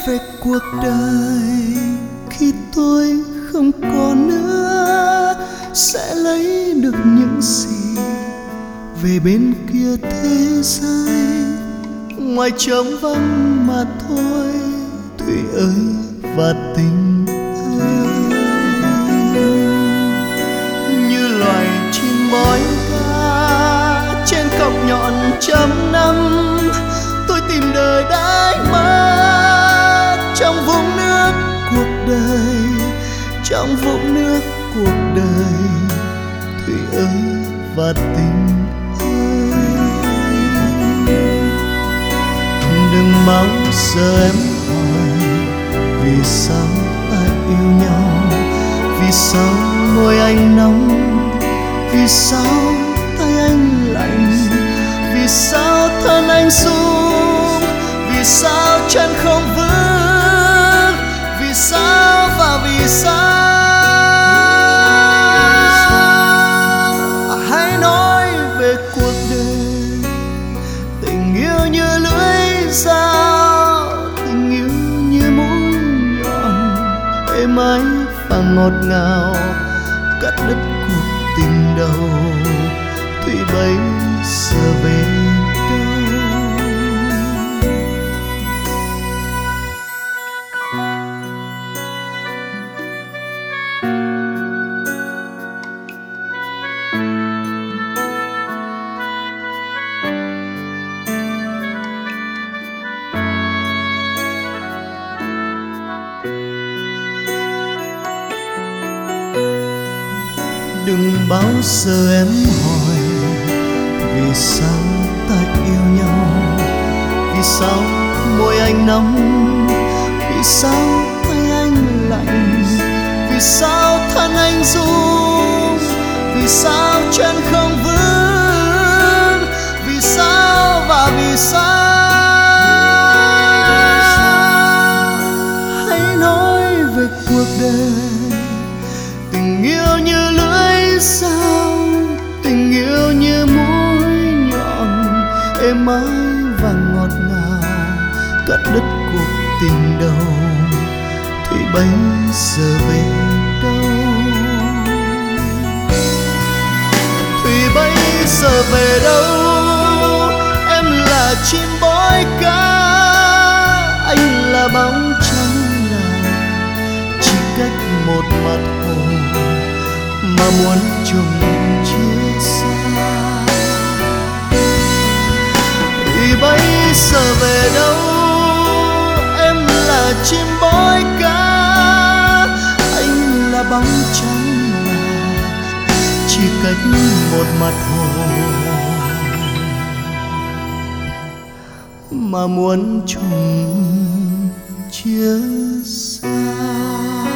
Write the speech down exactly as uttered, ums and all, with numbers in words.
về cuộc đời khi tôi không còn nữa, sẽ lấy được những gì về bên kia thế giới, ngoài trống vắng mà thôi. Thủy ơi và tình ơi, như loài chim bói ca trên cọc nhọn trăm năm, tôi tìm đời đáy mắt trong vũng nước cuộc đời, trong vũng nước cuộc đời. Thủy ơi và tình ơi, đừng bao giờ em hỏi vì sao ta yêu nhau, vì sao môi anh nóng, vì sao tay anh lạnh, vì sao thân anh run, vì sao chân không vững, vì sao và vì sao. Hãy nói về cuộc đời, tình yêu như lưỡi dao, tình yêu như mũi nhọn êm ái và ngọt ngào, cắt đứt cuộc tình đầu. Thủy bây giờ về đâu? Đừng bao giờ em hỏi vì sao ta yêu nhau, vì sao môi anh nóng, vì sao tay anh lạnh, vì sao thân anh run, vì sao chân không vững, vì sao và vì sao. Hãy nói về cuộc đời, tình yêu như lưỡi dao, tình yêu như mũi nhọn êm ái và ngọt ngào, cắt đứt cuộc tình đầu. Thủy bây giờ về đâu? Thủy bây giờ về đâu? Em là chim bói ca, anh là bóng trắng nào, chỉ cách một mặt hồ mà muốn chung chia xa. Thì bây giờ về đâu? Em là chim bói ca, anh là bóng trắng nào, chỉ cách một mặt hồ mà muốn chung chia xa.